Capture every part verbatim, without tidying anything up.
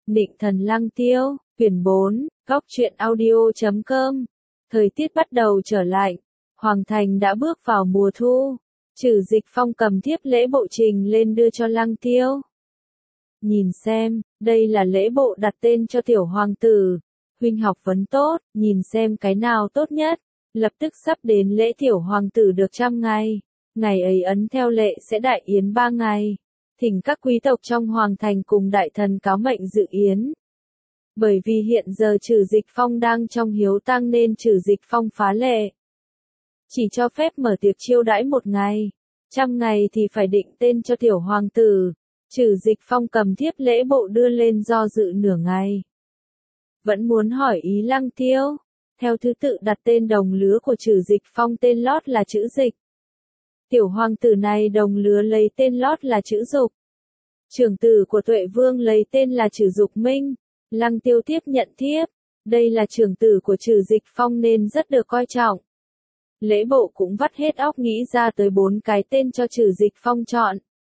Nịnh thần Lăng Tiêu, quyển bốn, góc truyện audio chấm com. Thời tiết bắt đầu trở lạnh, Hoàng Thành đã bước vào mùa thu. Trừ Dịch Phong cầm thiếp lễ bộ trình lên đưa cho Lăng Tiêu. Nhìn xem, đây là lễ bộ đặt tên cho tiểu hoàng tử. Huynh học vấn tốt, nhìn xem cái nào tốt nhất. Lập tức sắp đến lễ tiểu hoàng tử được trăm ngày. Ngày ấy ấn theo lệ sẽ đại yến ba ngày. Thỉnh các quý tộc trong hoàng thành cùng đại thần cáo mệnh dự yến. Bởi vì hiện giờ Trừ Dịch Phong đang trong hiếu tang nên Trừ Dịch Phong phá lệ. Chỉ cho phép mở tiệc chiêu đãi một ngày. Trăm ngày thì phải định tên cho tiểu hoàng tử. Trừ Dịch Phong cầm thiếp lễ bộ đưa lên do dự nửa ngày. Vẫn muốn hỏi ý Lăng Tiêu. Theo thứ tự đặt tên đồng lứa của Trừ Dịch Phong tên lót là chữ Dịch. Tiểu hoàng tử này đồng lứa lấy tên lót là chữ Dục. Trưởng tử của Tuệ Vương lấy tên là Trừ Dục Minh. Lăng Tiêu tiếp nhận thiếp. Đây là trưởng tử của Trừ Dịch Phong nên rất được coi trọng. Lễ bộ cũng vắt hết óc nghĩ ra tới bốn cái tên cho Trừ Dịch Phong chọn.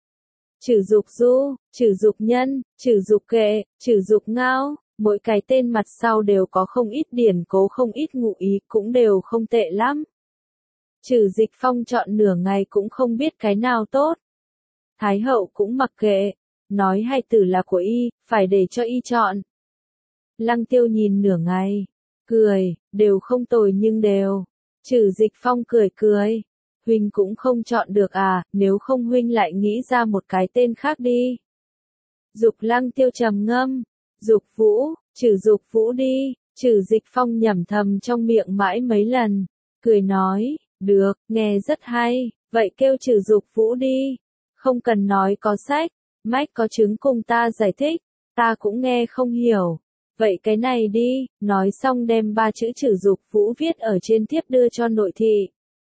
Trừ Dục Du, Trừ Dục Nhân, Trừ Dục Kệ, Trừ Dục Ngao. Mỗi cái tên mặt sau đều có không ít điển cố không ít ngụ ý cũng đều không tệ lắm. Trừ Dịch Phong chọn nửa ngày cũng không biết cái nào tốt. Thái hậu cũng mặc kệ. Nói hai từ là của y, phải để cho y chọn. Lăng Tiêu nhìn nửa ngày. Cười, đều không tồi nhưng đều. Trừ Dịch Phong cười cười. Huynh cũng không chọn được à, nếu không huynh lại nghĩ ra một cái tên khác đi. Dục Lăng Tiêu trầm ngâm. Dục Vũ, Trừ Dục Vũ đi. Trừ Dịch Phong nhẩm thầm trong miệng mãi mấy lần. Cười nói, được, nghe rất hay, vậy kêu Trừ Dục Vũ đi. Không cần nói có sách, mách có chứng cùng ta giải thích, ta cũng nghe không hiểu. Vậy cái này đi, nói xong đem ba chữ Trừ Dục Vũ viết ở trên thiếp đưa cho nội thị.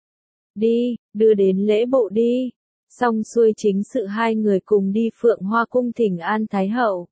Đi, đưa đến lễ bộ đi. Xong xuôi chính sự hai người cùng đi Phượng Hoa cung thỉnh an Thái hậu.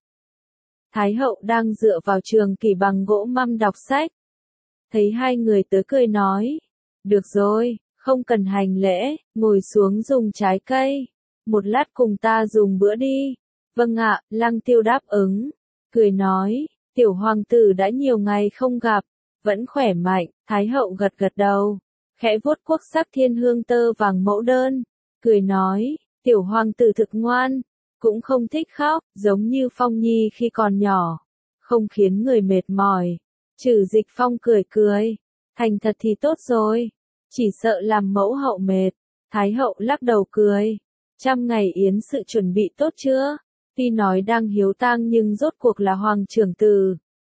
Thái hậu đang dựa vào trường kỷ bằng gỗ măm đọc sách. Thấy hai người tới cười nói. Được rồi, không cần hành lễ, ngồi xuống dùng trái cây. Một lát cùng ta dùng bữa đi. Vâng ạ, Lăng Tiêu đáp ứng. Cười nói, tiểu hoàng tử đã nhiều ngày không gặp, vẫn khỏe mạnh. Thái hậu gật gật đầu, khẽ vuốt quốc sắc thiên hương tơ vàng mẫu đơn. Cười nói, tiểu hoàng tử thực ngoan, cũng không thích khóc, giống như Phong Nhi khi còn nhỏ. Không khiến người mệt mỏi. Trừ Dịch Phong cười cười, thành thật thì tốt rồi. Chỉ sợ làm mẫu hậu mệt. Thái hậu lắc đầu cười. Trăm ngày yến sự chuẩn bị tốt chưa? Tuy nói đang hiếu tang nhưng rốt cuộc là hoàng trưởng tử.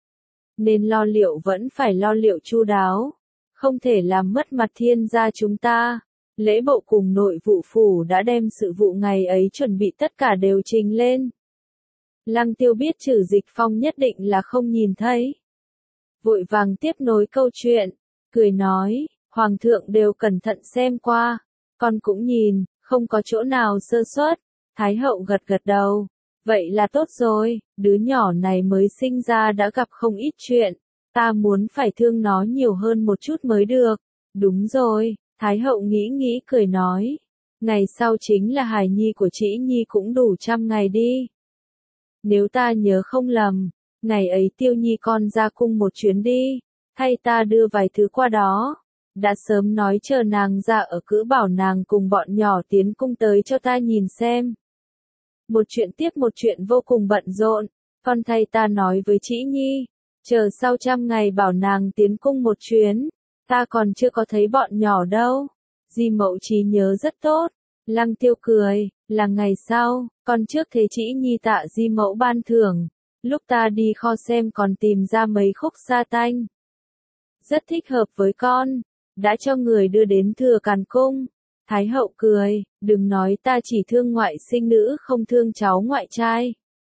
Nên lo liệu vẫn phải lo liệu chu đáo. Không thể làm mất mặt thiên gia chúng ta. Lễ bộ cùng nội vụ phủ đã đem sự vụ ngày ấy chuẩn bị tất cả đều trình lên. Lăng Tiêu biết Trừ Dịch Phong nhất định là không nhìn thấy. Vội vàng tiếp nối câu chuyện. Cười nói, hoàng thượng đều cẩn thận xem qua. Con cũng nhìn, không có chỗ nào sơ suất. Thái hậu gật gật đầu. Vậy là tốt rồi, đứa nhỏ này mới sinh ra đã gặp không ít chuyện. Ta muốn phải thương nó nhiều hơn một chút mới được. Đúng rồi, Thái hậu nghĩ nghĩ cười nói. Ngày sau chính là hài nhi của Trĩ Nhi cũng đủ trăm ngày đi. Nếu ta nhớ không lầm, ngày ấy Tiêu Nhi con ra cung một chuyến đi. Thay ta đưa vài thứ qua đó. Đã sớm nói chờ nàng ra ở cữ bảo nàng cùng bọn nhỏ tiến cung tới cho ta nhìn xem. Một chuyện tiếp một chuyện vô cùng bận rộn, con thay ta nói với Trĩ Nhi, chờ sau trăm ngày bảo nàng tiến cung một chuyến, ta còn chưa có thấy bọn nhỏ đâu. Di mẫu trí nhớ rất tốt. Lăng Tiêu cười, là ngày sau, con trước thấy Trĩ Nhi tạ Di mẫu ban thưởng, lúc ta đi kho xem còn tìm ra mấy khúc sa tanh. Rất thích hợp với con. Đã cho người đưa đến Thừa Càn cung. Thái hậu cười, đừng nói ta chỉ thương ngoại sinh nữ không thương cháu ngoại trai.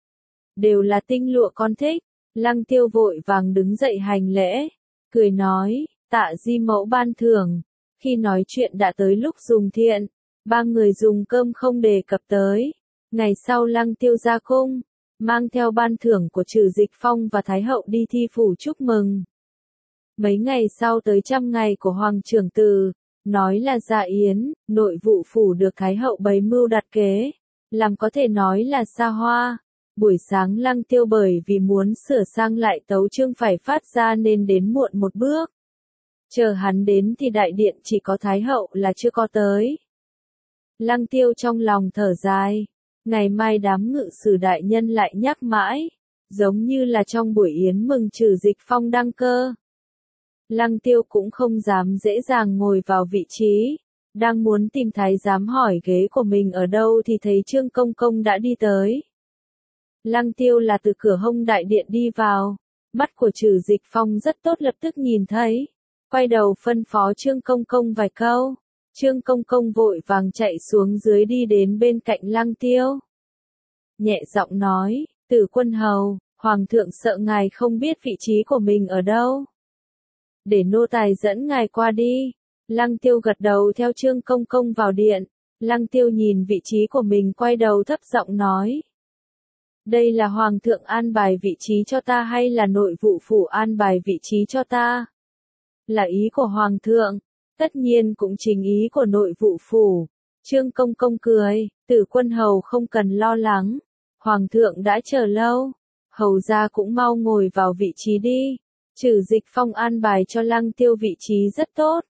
Đều là tinh lụa con thích. Lăng Tiêu vội vàng đứng dậy hành lễ. Cười nói, tạ Di mẫu ban thưởng. Khi nói chuyện đã tới lúc dùng thiện. Ba người dùng cơm không đề cập tới. Ngày sau Lăng Tiêu ra cung. Mang theo ban thưởng của Trừ Dịch Phong và Thái hậu đi thi phủ chúc mừng. Mấy ngày sau tới trăm ngày của hoàng trưởng tử, nói là dạ yến, nội vụ phủ được Thái hậu bày mưu đặt kế, làm có thể nói là xa hoa. Buổi sáng Lăng Tiêu bởi vì muốn sửa sang lại tấu chương phải phát ra nên đến muộn một bước. Chờ hắn đến thì đại điện chỉ có Thái hậu là chưa có tới. Lăng Tiêu trong lòng thở dài, ngày mai đám ngự sử đại nhân lại nhắc mãi, giống như là trong buổi yến mừng Trừ Dịch Phong đăng cơ. Lăng Tiêu cũng không dám dễ dàng ngồi vào vị trí, đang muốn tìm thái giám hỏi ghế của mình ở đâu thì thấy Trương Công Công đã đi tới. Lăng Tiêu là từ cửa hông đại điện đi vào, mắt của Trừ Dịch Phong rất tốt lập tức nhìn thấy, quay đầu phân phó Trương Công Công vài câu. Trương Công Công vội vàng chạy xuống dưới đi đến bên cạnh Lăng Tiêu. Nhẹ giọng nói, Tử Quân Hầu, Hoàng thượng sợ ngài không biết vị trí của mình ở đâu. Để nô tài dẫn ngài qua đi. Lăng Tiêu gật đầu theo Trương Công Công vào điện. Lăng Tiêu nhìn vị trí của mình quay đầu thấp giọng nói. Đây là Hoàng thượng an bài vị trí cho ta hay là nội vụ phủ an bài vị trí cho ta? Là ý của Hoàng thượng. Tất nhiên cũng chính ý của nội vụ phủ. Trương Công Công cười, Tử Quân Hầu không cần lo lắng. Hoàng thượng đã chờ lâu. Hầu gia cũng mau ngồi vào vị trí đi. Trừ Dịch Phong an bài cho Lăng Tiêu vị trí rất tốt.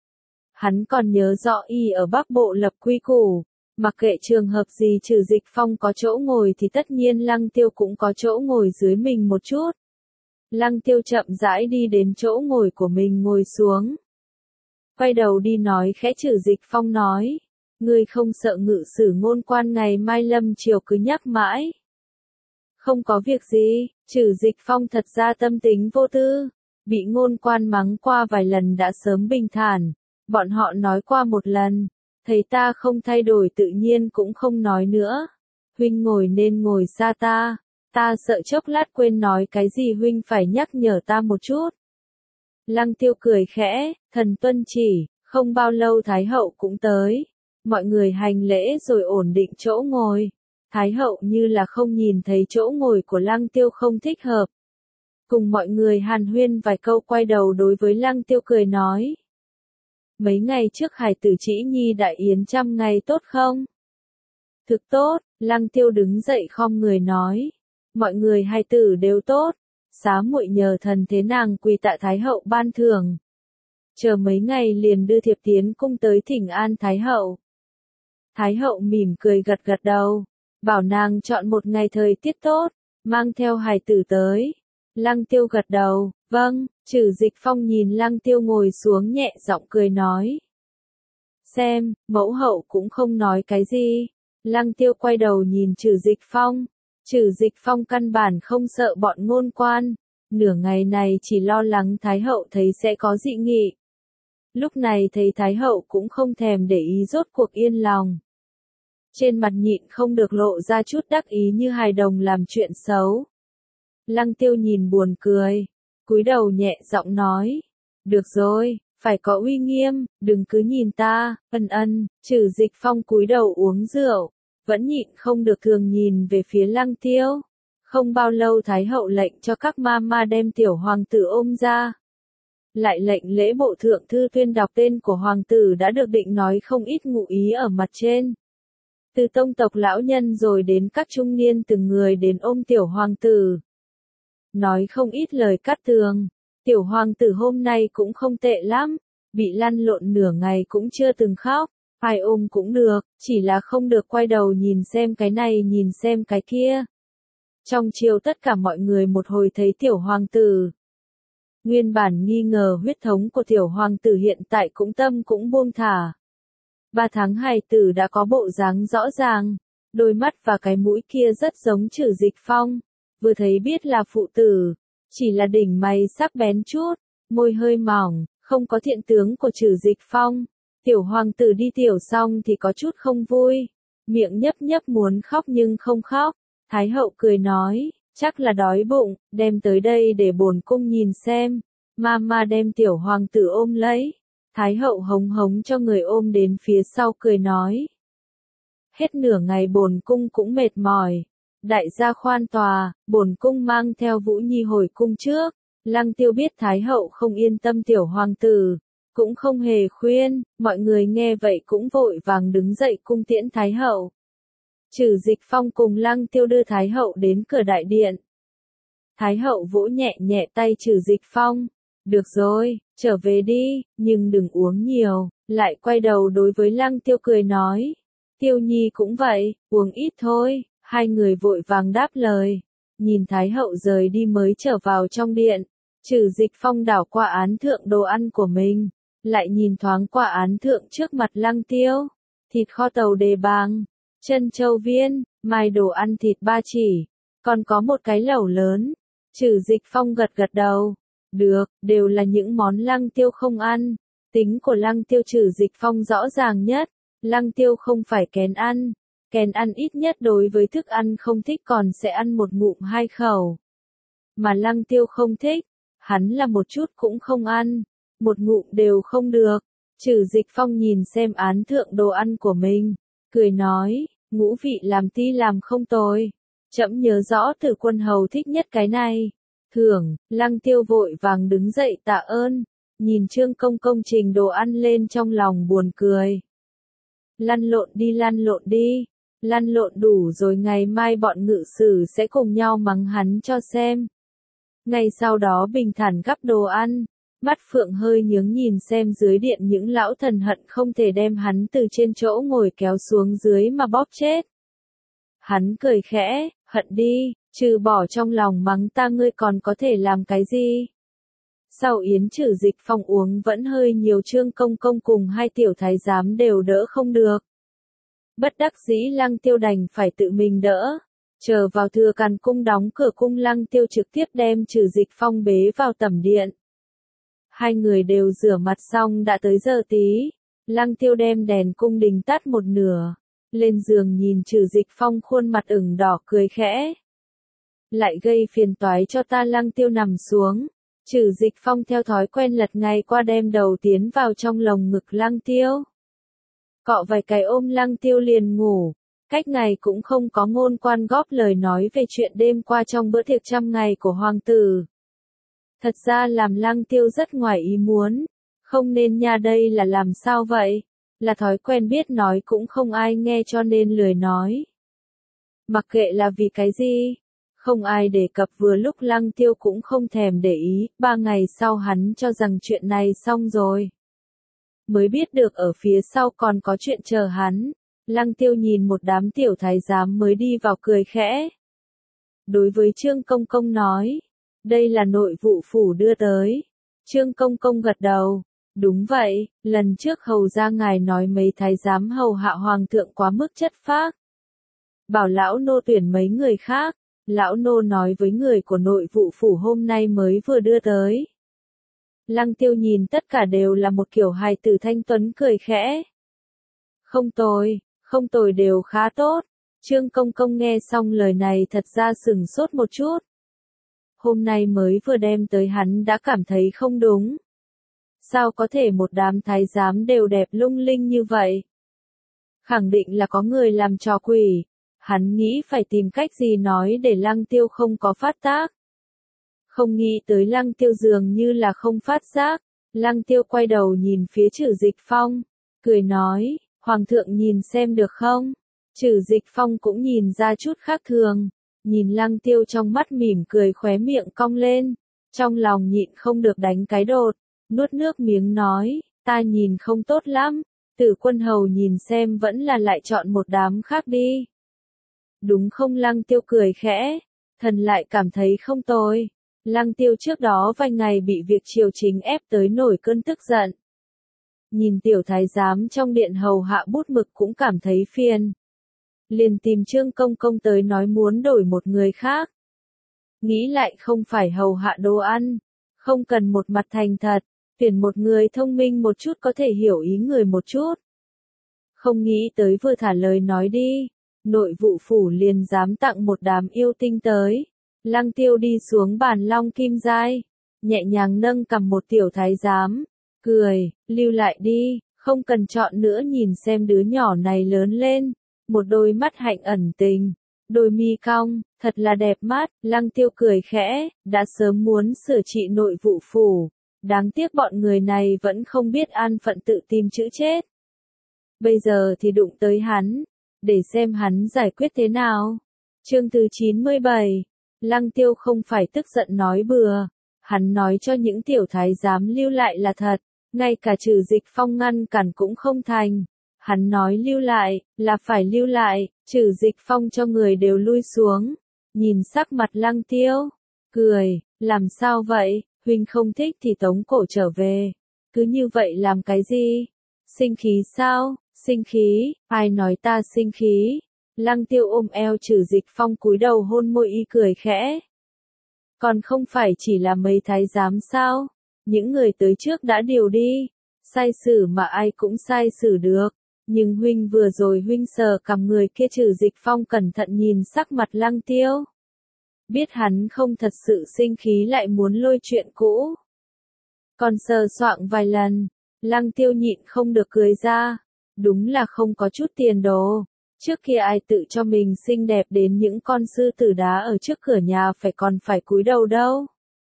Hắn còn nhớ rõ y ở Bắc Bộ lập quy củ. Mặc kệ trường hợp gì Trừ Dịch Phong có chỗ ngồi thì tất nhiên Lăng Tiêu cũng có chỗ ngồi dưới mình một chút. Lăng Tiêu chậm rãi đi đến chỗ ngồi của mình ngồi xuống. Quay đầu đi nói khẽ Trừ Dịch Phong nói. Ngươi không sợ ngự sử ngôn quan ngày mai lâm chiều cứ nhắc mãi. Không có việc gì, Trừ Dịch Phong thật ra tâm tính vô tư. Bị ngôn quan mắng qua vài lần đã sớm bình thản. Bọn họ nói qua một lần. Thấy ta không thay đổi tự nhiên cũng không nói nữa. Huynh ngồi nên ngồi xa ta. Ta sợ chốc lát quên nói cái gì huynh phải nhắc nhở ta một chút. Lăng Tiêu cười khẽ, thần tuân chỉ, không bao lâu Thái hậu cũng tới. Mọi người hành lễ rồi ổn định chỗ ngồi. Thái hậu như là không nhìn thấy chỗ ngồi của Lăng Tiêu không thích hợp. Cùng mọi người hàn huyên vài câu quay đầu đối với Lăng Tiêu cười nói. Mấy ngày trước hài tử Trĩ Nhi đại yến trăm ngày tốt không? Thực tốt, Lăng Tiêu đứng dậy khom người nói. Mọi người hài tử đều tốt. Xá muội nhờ thần thế nàng quỳ tạ Thái hậu ban thưởng. Chờ mấy ngày liền đưa thiệp tiến cung tới thỉnh an Thái hậu. Thái hậu mỉm cười gật gật đầu. Bảo nàng chọn một ngày thời tiết tốt. Mang theo hài tử tới. Lăng Tiêu gật đầu. Vâng. Trừ Dịch Phong nhìn Lăng Tiêu ngồi xuống nhẹ giọng cười nói. Xem, mẫu hậu cũng không nói cái gì. Lăng Tiêu quay đầu nhìn Trừ Dịch Phong. Trừ Dịch Phong căn bản không sợ bọn ngôn quan. Nửa ngày này chỉ lo lắng Thái hậu thấy sẽ có dị nghị. Lúc này thấy Thái hậu cũng không thèm để ý rốt cuộc yên lòng. Trên mặt nhịn không được lộ ra chút đắc ý như hài đồng làm chuyện xấu. Lăng Tiêu nhìn buồn cười. Cúi đầu nhẹ giọng nói. Được rồi, phải có uy nghiêm, đừng cứ nhìn ta, ân ân. Trừ Dịch Phong cúi đầu uống rượu. Vẫn nhịn không được thường nhìn về phía Lăng Tiêu. Không bao lâu Thái hậu lệnh cho các ma ma đem tiểu hoàng tử ôm ra. Lại lệnh lễ bộ thượng thư tuyên đọc tên của hoàng tử đã được định nói không ít ngụ ý ở mặt trên. Từ tông tộc lão nhân rồi đến các trung niên từng người đến ôm tiểu hoàng tử. Nói không ít lời cắt tường. Tiểu hoàng tử hôm nay cũng không tệ lắm. Bị lăn lộn nửa ngày cũng chưa từng khóc. Ai ôm cũng được, chỉ là không được quay đầu nhìn xem cái này nhìn xem cái kia. Trong chiều tất cả mọi người một hồi thấy tiểu hoàng tử. Nguyên bản nghi ngờ huyết thống của tiểu hoàng tử hiện tại cũng tâm cũng buông thả. Ba tháng hài tử đã có bộ dáng rõ ràng. Đôi mắt và cái mũi kia rất giống Trừ Dịch Phong. Vừa thấy biết là phụ tử. Chỉ là đỉnh mày sắc bén chút, môi hơi mỏng, không có thiện tướng của Trừ Dịch Phong. Tiểu hoàng tử đi tiểu xong thì có chút không vui. Miệng nhấp nhấp muốn khóc nhưng không khóc. Thái hậu cười nói, chắc là đói bụng, đem tới đây để bổn cung nhìn xem. Mama đem tiểu hoàng tử ôm lấy. Thái hậu hống hống cho người ôm đến phía sau cười nói. Hết nửa ngày bổn cung cũng mệt mỏi. Đại gia khoan tòa, bổn cung mang theo Vũ Nhi hồi cung trước. Lăng Tiêu biết Thái hậu không yên tâm tiểu hoàng tử. Cũng không hề khuyên, mọi người nghe vậy cũng vội vàng đứng dậy cung tiễn Thái hậu. Trừ Dịch Phong cùng Lăng Tiêu đưa Thái Hậu đến cửa đại điện. Thái Hậu vỗ nhẹ nhẹ tay Trừ Dịch Phong. Được rồi, trở về đi, nhưng đừng uống nhiều, lại quay đầu đối với Lăng Tiêu cười nói. Tiêu Nhi cũng vậy, uống ít thôi, hai người vội vàng đáp lời. Nhìn Thái Hậu rời đi mới trở vào trong điện. Trừ Dịch Phong đảo qua án thượng đồ ăn của mình, lại nhìn thoáng qua án thượng trước mặt Lăng Tiêu. Thịt kho tàu đề bàng, chân châu viên, mai đồ ăn thịt ba chỉ, còn có một cái lẩu lớn. Trừ Dịch Phong gật gật đầu. Được, đều là những món Lăng Tiêu không ăn. Tính của Lăng Tiêu Trừ Dịch Phong rõ ràng nhất. Lăng Tiêu không phải kén ăn. Kén ăn ít nhất đối với thức ăn không thích còn sẽ ăn một ngụm hai khẩu. Mà Lăng Tiêu không thích, hắn là một chút cũng không ăn. Một ngụm đều không được. Trừ Dịch Phong nhìn xem án thượng đồ ăn của mình, cười nói, ngũ vị làm ti làm không tồi. Trẫm nhớ rõ Tử Quân hầu thích nhất cái này. Thưởng, Lăng Tiêu vội vàng đứng dậy tạ ơn, nhìn Trương Công Công trình đồ ăn lên trong lòng buồn cười. Lăn lộn đi lăn lộn đi, lăn lộn đủ rồi ngày mai bọn ngự sử sẽ cùng nhau mắng hắn cho xem. Ngày sau đó bình thản gắp đồ ăn, mắt Phượng hơi nhướng nhìn xem dưới điện những lão thần hận không thể đem hắn từ trên chỗ ngồi kéo xuống dưới mà bóp chết. Hắn cười khẽ, hận đi, trừ bỏ trong lòng mắng ta ngươi còn có thể làm cái gì? Sau yến Trừ Dịch Phong uống vẫn hơi nhiều, Trương Công Công cùng hai tiểu thái giám đều đỡ không được. Bất đắc dĩ Lăng Tiêu đành phải tự mình đỡ. Chờ vào Thừa Càn cung đóng cửa cung, Lăng Tiêu trực tiếp đem Trừ Dịch Phong bế vào tẩm điện. Hai người đều rửa mặt xong đã tới giờ tí. Lăng Tiêu đem đèn cung đình tắt một nửa. Lên giường nhìn Trừ Dịch Phong khuôn mặt ửng đỏ cười khẽ. Lại gây phiền toái cho ta. Lăng Tiêu nằm xuống. Trừ Dịch Phong theo thói quen lật ngay qua đem đầu tiến vào trong lồng ngực Lăng Tiêu. Cọ vài cái ôm Lăng Tiêu liền ngủ. Cách ngày cũng không có ngôn quan góp lời nói về chuyện đêm qua trong bữa tiệc trăm ngày của hoàng tử. Thật ra làm Lăng Tiêu rất ngoài ý muốn. Không nên nha, đây là làm sao vậy? Là thói quen biết nói cũng không ai nghe cho nên lười nói. Mặc kệ là vì cái gì, không ai đề cập, vừa lúc Lăng Tiêu cũng không thèm để ý. Ba ngày sau hắn cho rằng chuyện này xong rồi. Mới biết được ở phía sau còn có chuyện chờ hắn. Lăng Tiêu nhìn một đám tiểu thái giám mới đi vào cười khẽ. Đối với Trương Công Công nói, đây là nội vụ phủ đưa tới. Trương Công Công gật đầu. Đúng vậy, lần trước hầu ra ngài nói mấy thái giám hầu hạ hoàng thượng quá mức chất phác. Bảo lão nô tuyển mấy người khác, lão nô nói với người của nội vụ phủ hôm nay mới vừa đưa tới. Lăng Tiêu nhìn tất cả đều là một kiểu hài tử thanh tuấn cười khẽ. Không tồi, không tồi, đều khá tốt. Trương Công Công nghe xong lời này thật ra sửng sốt một chút. Hôm nay mới vừa đem tới hắn đã cảm thấy không đúng. Sao có thể một đám thái giám đều đẹp lung linh như vậy? Khẳng định là có người làm trò quỷ. Hắn nghĩ phải tìm cách gì nói để Lăng Tiêu không có phát tác. Không nghĩ tới Lăng Tiêu dường như là không phát giác. Lăng Tiêu quay đầu nhìn phía Trừ Dịch Phong, cười nói, Hoàng thượng nhìn xem được không? Trừ Dịch Phong cũng nhìn ra chút khác thường. Nhìn Lăng Tiêu trong mắt mỉm cười, khóe miệng cong lên. Trong lòng nhịn không được đánh cái đột. Nuốt nước miếng nói, ta nhìn không tốt lắm. Tử Quân hầu nhìn xem vẫn là lại chọn một đám khác đi. Đúng không? Lăng Tiêu cười khẽ. Thần lại cảm thấy không tồi. Lăng Tiêu trước đó vài ngày bị việc triều chính ép tới nổi cơn tức giận. Nhìn tiểu thái giám trong điện hầu hạ bút mực cũng cảm thấy phiền. Liền tìm Trương Công Công tới nói muốn đổi một người khác. Nghĩ lại không phải hầu hạ đồ ăn. Không cần một mặt thành thật. Tuyển một người thông minh một chút, có thể hiểu ý người một chút. Không nghĩ tới vừa thả lời nói đi. Nội vụ phủ liền dám tặng một đám yêu tinh tới. Lăng Tiêu đi xuống bàn long kim giai. Nhẹ nhàng nâng cầm một tiểu thái giám. Cười, lưu lại đi, không cần chọn nữa, nhìn xem đứa nhỏ này lớn lên. Một đôi mắt hạnh ẩn tình. Đôi mi cong, thật là đẹp mắt. Lăng Tiêu cười khẽ, đã sớm muốn sửa trị nội vụ phủ. Đáng tiếc bọn người này vẫn không biết an phận, tự tìm chữ chết. Bây giờ thì đụng tới hắn. để xem hắn giải quyết thế nào. Chương thứ chín mươi bảy, Lăng Tiêu không phải tức giận nói bừa, hắn nói cho những tiểu thái giám lưu lại là thật, ngay cả Trừ Dịch Phong ngăn cản cũng không thành. Hắn nói lưu lại, là phải lưu lại, Trừ Dịch Phong cho người đều lui xuống, nhìn sắc mặt Lăng Tiêu, cười, làm sao vậy, huynh không thích thì tống cổ trở về, cứ như vậy làm cái gì? Sinh khí sao? Sinh khí, ai nói ta sinh khí? Lăng Tiêu ôm eo Trừ Dịch Phong cúi đầu hôn môi y cười khẽ. Còn không phải chỉ là mấy thái giám sao? Những người tới trước đã điều đi, sai xử mà ai cũng sai xử được. Nhưng huynh vừa rồi huynh sờ cầm người kia. Trừ Dịch Phong cẩn thận nhìn sắc mặt Lăng Tiêu. Biết hắn không thật sự sinh khí lại muốn lôi chuyện cũ. Còn sờ soạng vài lần, Lăng Tiêu nhịn không được cười ra. Đúng là không có chút tiền đồ. Trước kia ai tự cho mình xinh đẹp đến những con sư tử đá ở trước cửa nhà phải còn phải cúi đầu đâu.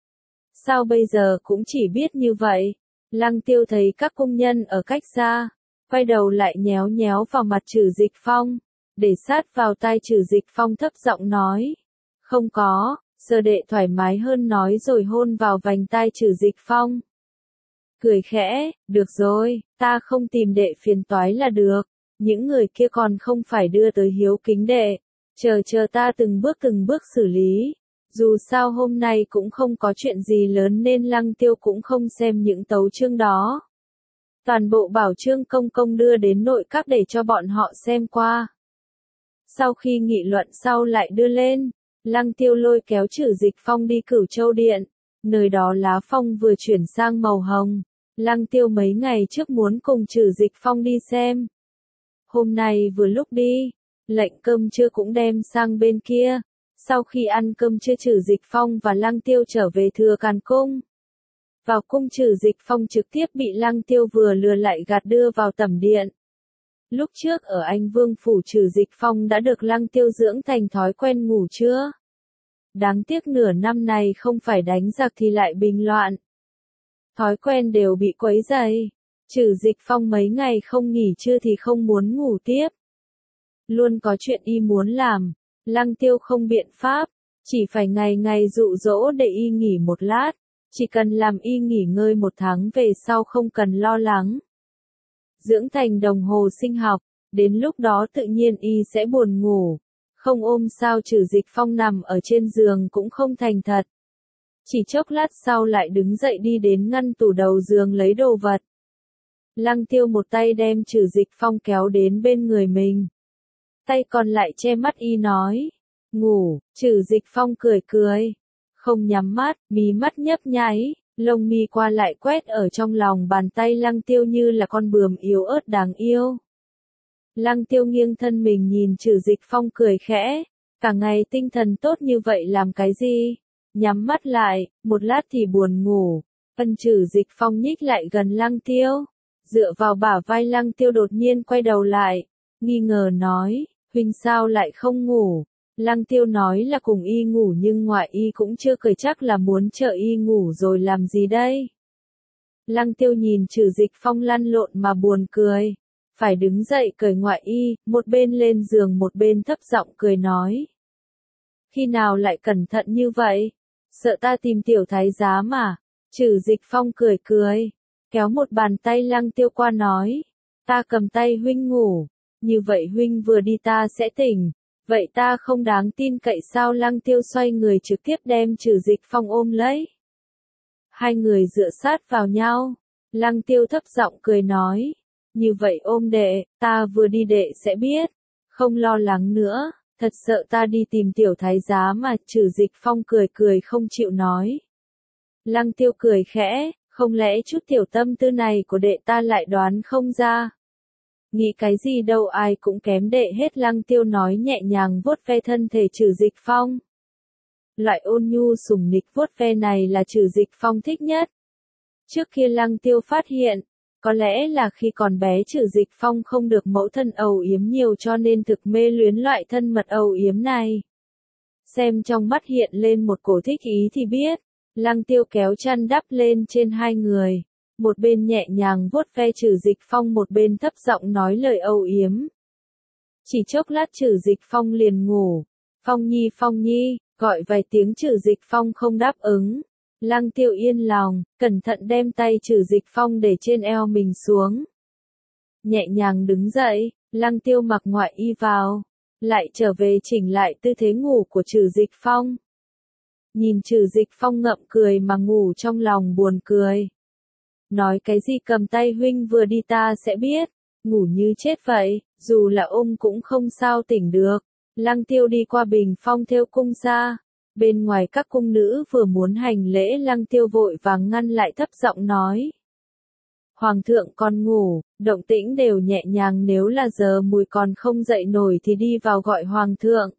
Sao bây giờ cũng chỉ biết như vậy? Lăng Tiêu thấy các công nhân ở cách xa, quay đầu lại nhéo nhéo vào mặt Trừ Dịch Phong, để sát vào tai Trừ Dịch Phong thấp giọng nói. Không có, giờ đệ thoải mái hơn nói rồi hôn vào vành tai Trừ Dịch Phong. Cười khẽ, được rồi, ta không tìm đệ phiền toái là được, những người kia còn không phải đưa tới hiếu kính đệ, chờ chờ ta từng bước từng bước xử lý. Dù sao hôm nay cũng không có chuyện gì lớn nên Lăng Tiêu cũng không xem những tấu chương đó. Toàn bộ bảo chương công công đưa đến nội các để cho bọn họ xem qua. Sau khi nghị luận sau lại đưa lên, Lăng Tiêu lôi kéo Trừ Dịch Phong đi Cửu Châu Điện, nơi đó lá phong vừa chuyển sang màu hồng. Lăng Tiêu mấy ngày trước muốn cùng Trừ Dịch Phong đi xem. Hôm nay vừa lúc đi, lệnh cơm trưa cũng đem sang bên kia. Sau khi ăn cơm trưa Trừ Dịch Phong và Lăng Tiêu trở về Thừa Càn Cung. Vào cung Trừ Dịch Phong trực tiếp bị Lăng Tiêu vừa lừa lại gạt đưa vào tẩm điện. Lúc trước ở Anh Vương Phủ Trừ Dịch Phong đã được Lăng Tiêu dưỡng thành thói quen ngủ trưa. Đáng tiếc nửa năm này không phải đánh giặc thì lại bình loạn. Thói quen đều bị quấy rầy. Trừ Dịch Phong mấy ngày không nghỉ trưa thì không muốn ngủ tiếp. Luôn có chuyện y muốn làm. Lăng Tiêu không biện pháp, chỉ phải ngày ngày dụ dỗ để y nghỉ một lát, chỉ cần làm y nghỉ ngơi một tháng về sau không cần lo lắng. Dưỡng thành đồng hồ sinh học, đến lúc đó tự nhiên y sẽ buồn ngủ, không ôm sao. Trừ Dịch Phong nằm ở trên giường cũng không thành thật. Chỉ chốc lát sau lại đứng dậy đi đến ngăn tủ đầu giường lấy đồ vật. Lăng Tiêu một tay đem Trừ Dịch Phong kéo đến bên người mình. Tay còn lại che mắt y nói. Ngủ, Trừ Dịch Phong cười cười. Không nhắm mắt, mí mắt nhấp nháy, lông mi qua lại quét ở trong lòng bàn tay Lăng Tiêu như là con bướm yếu ớt đáng yêu. Lăng Tiêu nghiêng thân mình nhìn Trừ Dịch Phong cười khẽ. Cả ngày tinh thần tốt như vậy làm cái gì? Nhắm mắt lại, một lát thì buồn ngủ. Ân. Trừ Dịch Phong nhích lại gần Lăng Tiêu. Dựa vào bả vai Lăng Tiêu đột nhiên quay đầu lại. Nghi ngờ nói. Huynh sao lại không ngủ? Lăng Tiêu nói là cùng y ngủ nhưng ngoại y cũng chưa cười chắc là muốn chờ y ngủ rồi làm gì đây. Lăng Tiêu nhìn Trừ Dịch Phong lăn lộn mà buồn cười. Phải đứng dậy cởi ngoại y, một bên lên giường một bên thấp giọng cười nói. Khi nào lại cẩn thận như vậy? Sợ ta tìm tiểu thái giám à? Trừ Dịch Phong cười cười, kéo một bàn tay Lăng Tiêu qua nói. Ta cầm tay huynh ngủ. Như vậy huynh vừa đi ta sẽ tỉnh, vậy ta không đáng tin cậy sao? Lăng Tiêu xoay người trực tiếp đem Trừ Dịch Phong ôm lấy. Hai người dựa sát vào nhau, Lăng Tiêu thấp giọng cười nói, như vậy ôm đệ, ta vừa đi đệ sẽ biết, không lo lắng nữa, thật sợ ta đi tìm tiểu thái giám mà. Trừ Dịch Phong cười cười không chịu nói. Lăng Tiêu cười khẽ, không lẽ chút tiểu tâm tư này của đệ ta lại đoán không ra? Nghĩ cái gì đâu, ai cũng kém đệ hết. Lăng Tiêu nói nhẹ nhàng vuốt ve thân thể Trừ Dịch Phong. Loại ôn nhu sủng nịch vuốt ve này là Trừ Dịch Phong thích nhất. Trước kia Lăng Tiêu phát hiện, có lẽ là khi còn bé Trừ Dịch Phong không được mẫu thân âu yếm nhiều cho nên thực mê luyến loại thân mật âu yếm này. Xem trong mắt hiện lên một cổ thích ý thì biết, Lăng Tiêu kéo chăn đắp lên trên hai người. Một bên nhẹ nhàng vuốt ve Trừ Dịch Phong một bên thấp giọng nói lời âu yếm. Chỉ chốc lát Trử Dịch Phong liền ngủ. Phong Nhi Phong Nhi, gọi vài tiếng Trử Dịch Phong không đáp ứng. Lăng Tiêu yên lòng, cẩn thận đem tay Trử Dịch Phong để trên eo mình xuống. Nhẹ nhàng đứng dậy, Lăng Tiêu mặc ngoại y vào, lại trở về chỉnh lại tư thế ngủ của Trử Dịch Phong. Nhìn Trử Dịch Phong ngậm cười mà ngủ trong lòng buồn cười. Nói cái gì cầm tay huynh vừa đi ta sẽ biết, ngủ như chết vậy, dù là ôm cũng không sao tỉnh được. Lăng Tiêu đi qua bình phong thêu cung ra, bên ngoài các cung nữ vừa muốn hành lễ Lăng Tiêu vội vàng ngăn lại thấp giọng nói. Hoàng thượng còn ngủ, động tĩnh đều nhẹ nhàng, nếu là giờ mùi còn không dậy nổi thì đi vào gọi hoàng thượng.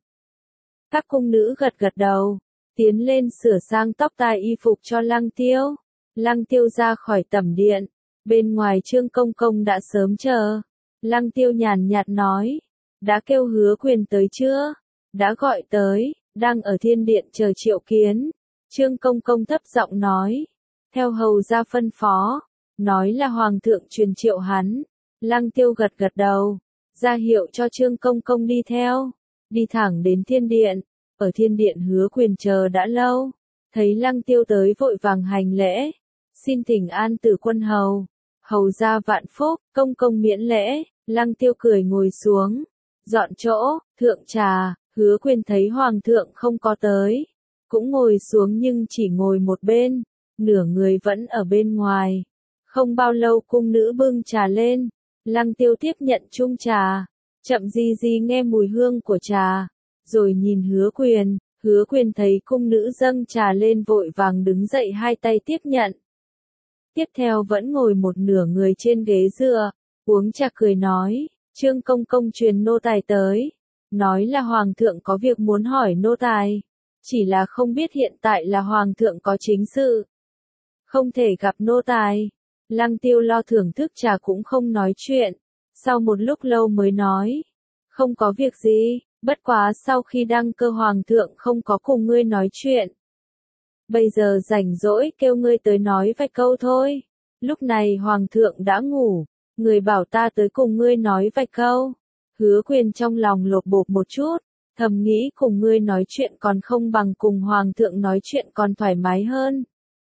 Các cung nữ gật gật đầu, tiến lên sửa sang tóc tai y phục cho Lăng Tiêu. Lăng Tiêu ra khỏi tẩm điện, bên ngoài Trương Công Công đã sớm chờ. Lăng Tiêu nhàn nhạt nói, đã kêu Hứa Quyền tới chưa? Đã gọi tới, đang ở thiên điện chờ triệu kiến. Trương Công Công thấp giọng nói, theo hầu ra phân phó, nói là hoàng thượng truyền triệu hắn. Lăng Tiêu gật gật đầu, ra hiệu cho Trương Công Công đi theo, đi thẳng đến thiên điện. Ở thiên điện Hứa Quyền chờ đã lâu, thấy Lăng Tiêu tới vội vàng hành lễ, xin thỉnh an Tử Quân hầu, hầu ra vạn phúc, công công miễn lễ. Lăng Tiêu cười ngồi xuống, dọn chỗ, thượng trà. Hứa Quyền thấy hoàng thượng không có tới, cũng ngồi xuống nhưng chỉ ngồi một bên, nửa người vẫn ở bên ngoài. Không bao lâu cung nữ bưng trà lên, Lăng Tiêu tiếp nhận chung trà, chậm gì gì nghe mùi hương của trà, rồi nhìn Hứa Quyền. Hứa Quyền thấy cung nữ dâng trà lên vội vàng đứng dậy hai tay tiếp nhận. Tiếp theo vẫn ngồi một nửa người trên ghế dựa, uống trà cười nói, Trương Công Công truyền nô tài tới, nói là hoàng thượng có việc muốn hỏi nô tài, chỉ là không biết hiện tại là hoàng thượng có chính sự, không thể gặp nô tài. Lăng Tiêu lo thưởng thức trà cũng không nói chuyện, sau một lúc lâu mới nói, không có việc gì, bất quá sau khi đăng cơ hoàng thượng không có cùng ngươi nói chuyện. Bây giờ rảnh rỗi kêu ngươi tới nói vài câu thôi. Lúc này hoàng thượng đã ngủ, người bảo ta tới cùng ngươi nói vài câu. Hứa Quyền trong lòng lột bột một chút, thầm nghĩ cùng ngươi nói chuyện còn không bằng cùng hoàng thượng nói chuyện còn thoải mái hơn.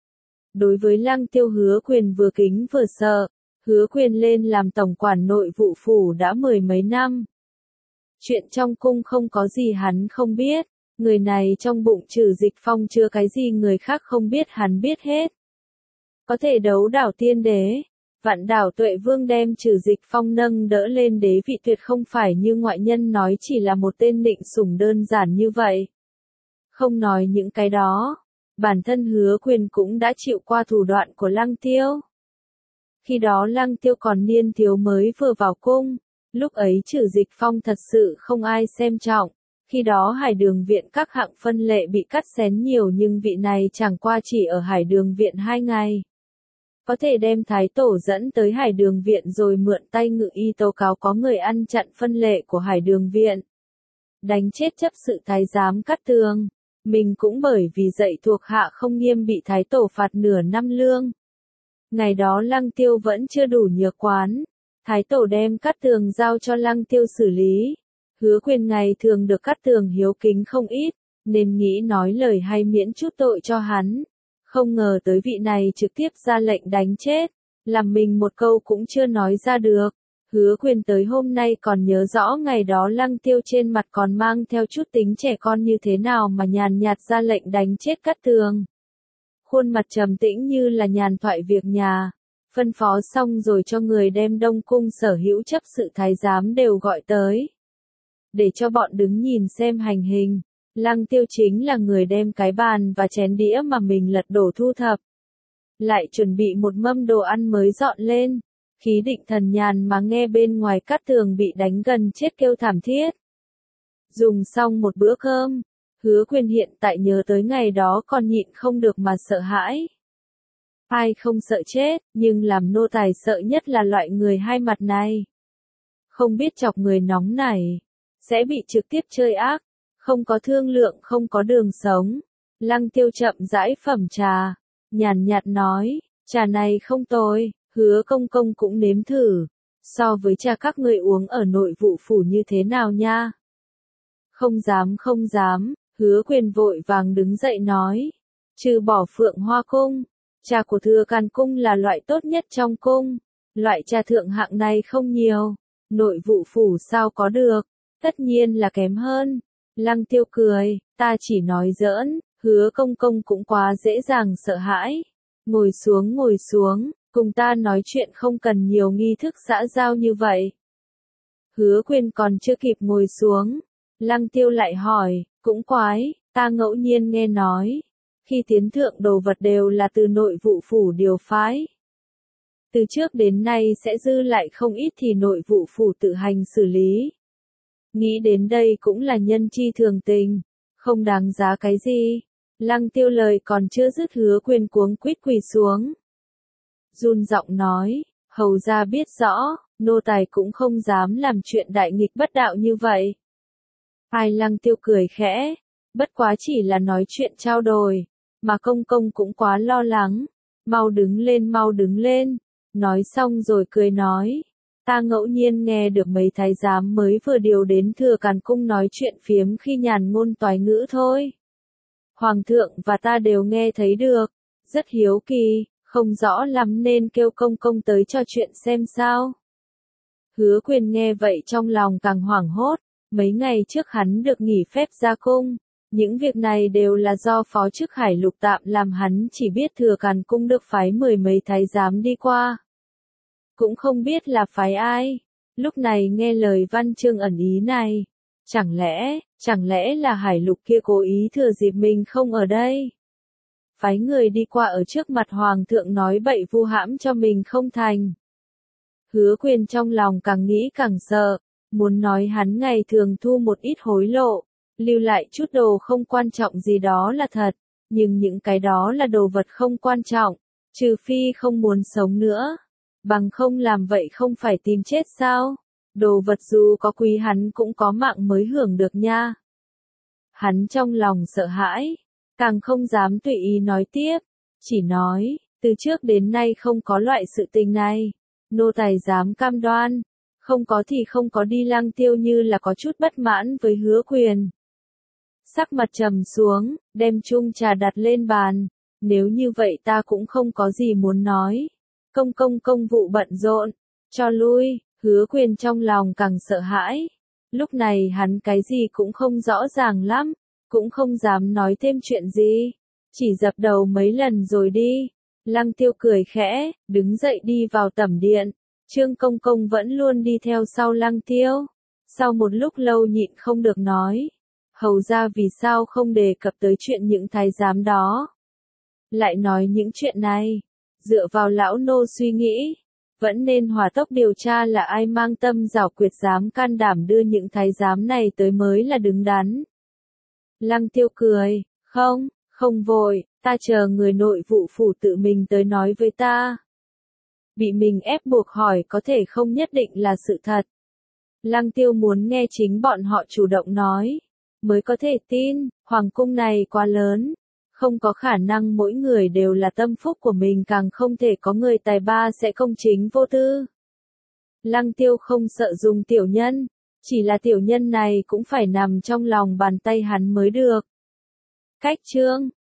Đối với Lăng Tiêu Hứa Quyền vừa kính vừa sợ. Hứa Quyền lên làm tổng quản nội vụ phủ đã mười mấy năm. Chuyện trong cung không có gì hắn không biết, người này trong bụng Trử Dịch Phong chưa cái gì người khác không biết hắn biết hết. Có thể đấu đảo tiên đế, vạn đảo Tuệ Vương đem Trử Dịch Phong nâng đỡ lên đế vị tuyệt không phải như ngoại nhân nói chỉ là một tên nịnh sủng đơn giản như vậy. Không nói những cái đó, bản thân Hứa Quyền cũng đã chịu qua thủ đoạn của Lăng Tiêu. Khi đó Lăng Tiêu còn niên thiếu mới vừa vào cung, lúc ấy Trử Dịch Phong thật sự không ai xem trọng. Khi đó Hải Đường Viện các hạng phân lệ bị cắt xén nhiều nhưng vị này chẳng qua chỉ ở Hải Đường Viện hai ngày. Có thể đem Thái Tổ dẫn tới Hải Đường Viện rồi mượn tay ngự y tố cáo có người ăn chặn phân lệ của Hải Đường Viện. Đánh chết chấp sự thái giám Cát Tường. Mình cũng bởi vì dạy thuộc hạ không nghiêm bị Thái Tổ phạt nửa năm lương. Ngày đó Lăng Tiêu vẫn chưa đủ nhược quán. Thái Tổ đem Cát Tường giao cho Lăng Tiêu xử lý. Hứa Quyền ngày thường được Cát Tường hiếu kính không ít, nên nghĩ nói lời hay miễn chút tội cho hắn. Không ngờ tới vị này trực tiếp ra lệnh đánh chết, làm mình một câu cũng chưa nói ra được. Hứa Quyền tới hôm nay còn nhớ rõ ngày đó Lăng Tiêu trên mặt còn mang theo chút tính trẻ con như thế nào mà nhàn nhạt ra lệnh đánh chết Cát Tường. Khuôn mặt trầm tĩnh như là nhàn thoại việc nhà, phân phó xong rồi cho người đem Đông Cung sở hữu chấp sự thái giám đều gọi tới. Để cho bọn đứng nhìn xem hành hình. Lăng Tiêu chính là người đem cái bàn và chén đĩa mà mình lật đổ thu thập. Lại chuẩn bị một mâm đồ ăn mới dọn lên. Khí định thần nhàn mà nghe bên ngoài Cát Tường bị đánh gần chết kêu thảm thiết. Dùng xong một bữa cơm, Hứa Quyền hiện tại nhớ tới ngày đó còn nhịn không được mà sợ hãi. Ai không sợ chết, nhưng làm nô tài sợ nhất là loại người hai mặt này. Không biết chọc người nóng này, sẽ bị trực tiếp chơi ác, không có thương lượng không có đường sống. Lăng Tiêu chậm rãi phẩm trà, nhàn nhạt nói, trà này không tồi, Hứa công công cũng nếm thử. so với trà các ngươi uống ở nội vụ phủ như thế nào nha? Không dám không dám, Hứa Quyền vội vàng đứng dậy nói. Trừ bỏ Phượng Hoa Cung, trà của Thừa Càn Cung là loại tốt nhất trong cung. Loại trà thượng hạng này không nhiều, nội vụ phủ sao có được, tất nhiên là kém hơn. Lăng Tiêu cười, ta chỉ nói giỡn, Hứa công công cũng quá dễ dàng sợ hãi. Ngồi xuống ngồi xuống, cùng ta nói chuyện không cần nhiều nghi thức xã giao như vậy. Hứa Quyền còn chưa kịp ngồi xuống, Lăng Tiêu lại hỏi, cũng quái, ta ngẫu nhiên nghe nói, khi tiến thượng đồ vật đều là từ nội vụ phủ điều phái. Từ trước đến nay sẽ dư lại không ít thì nội vụ phủ tự hành xử lý. Nghĩ đến đây cũng là nhân chi thường tình, không đáng giá cái gì. Lăng Tiêu lời còn chưa dứt, Hứa Quyền cuống quýt quỳ xuống. Run giọng nói, hầu gia biết rõ, nô tài cũng không dám làm chuyện đại nghịch bất đạo như vậy. Ai? Lăng Tiêu cười khẽ, bất quá chỉ là nói chuyện trao đổi, mà công công cũng quá lo lắng. Mau đứng lên, mau đứng lên. Nói xong rồi cười nói, ta ngẫu nhiên nghe được mấy thái giám mới vừa điều đến Thừa Càn Cung nói chuyện phiếm khi nhàn ngôn toái ngữ thôi. Hoàng thượng và ta đều nghe thấy được, rất hiếu kỳ, không rõ lắm nên kêu công công tới trò chuyện xem sao. Hứa Quyền nghe vậy trong lòng càng hoảng hốt, mấy ngày trước hắn được nghỉ phép ra cung, những việc này đều là do phó chức Hải Lục tạm làm, hắn chỉ biết Thừa Càn Cung được phái mười mấy thái giám đi qua. Cũng không biết là phái ai, lúc này nghe lời văn chương ẩn ý này, chẳng lẽ, chẳng lẽ là Hải Lục kia cố ý thừa dịp mình không ở đây. Phái người đi qua ở trước mặt Hoàng thượng nói bậy vu hãm cho mình không thành. Hứa Quyền trong lòng càng nghĩ càng sợ, muốn nói hắn ngày thường thu một ít hối lộ, lưu lại chút đồ không quan trọng gì đó là thật, nhưng những cái đó là đồ vật không quan trọng, trừ phi không muốn sống nữa, bằng không làm vậy không phải tìm chết sao? Đồ vật dù có quý hắn cũng có mạng mới hưởng được nha. Hắn trong lòng sợ hãi, càng không dám tùy ý nói tiếp, chỉ nói, từ trước đến nay không có loại sự tình này, nô tài dám cam đoan, không có thì không có đi. Lăng Tiêu như là có chút bất mãn với Hứa Quyền. Sắc mặt trầm xuống, đem chung trà đặt lên bàn, nếu như vậy ta cũng không có gì muốn nói. Công công công vụ bận rộn, cho lui. Hứa Quyền trong lòng càng sợ hãi. Lúc này hắn cái gì cũng không rõ ràng lắm, cũng không dám nói thêm chuyện gì, chỉ dập đầu mấy lần rồi đi. Lăng Tiêu cười khẽ, đứng dậy đi vào tẩm điện. Trương công công vẫn luôn đi theo sau Lăng Tiêu. Sau một lúc lâu nhịn không được nói, hầu ra vì sao không đề cập tới chuyện những thái giám đó. Lại nói những chuyện này, dựa vào lão nô suy nghĩ, vẫn nên hỏa tốc điều tra là ai mang tâm giảo quyệt dám can đảm đưa những thái giám này tới mới là đứng đắn. Lăng Tiêu cười, không, không vội, ta chờ người nội vụ phủ tự mình tới nói với ta. Bị mình ép buộc hỏi có thể không nhất định là sự thật. Lăng Tiêu muốn nghe chính bọn họ chủ động nói, mới có thể tin. Hoàng cung này quá lớn, không có khả năng mỗi người đều là tâm phúc của mình, càng không thể có người tài ba sẽ công chính vô tư. Lăng Tiêu không sợ dùng tiểu nhân, chỉ là tiểu nhân này cũng phải nằm trong lòng bàn tay hắn mới được. Cách chương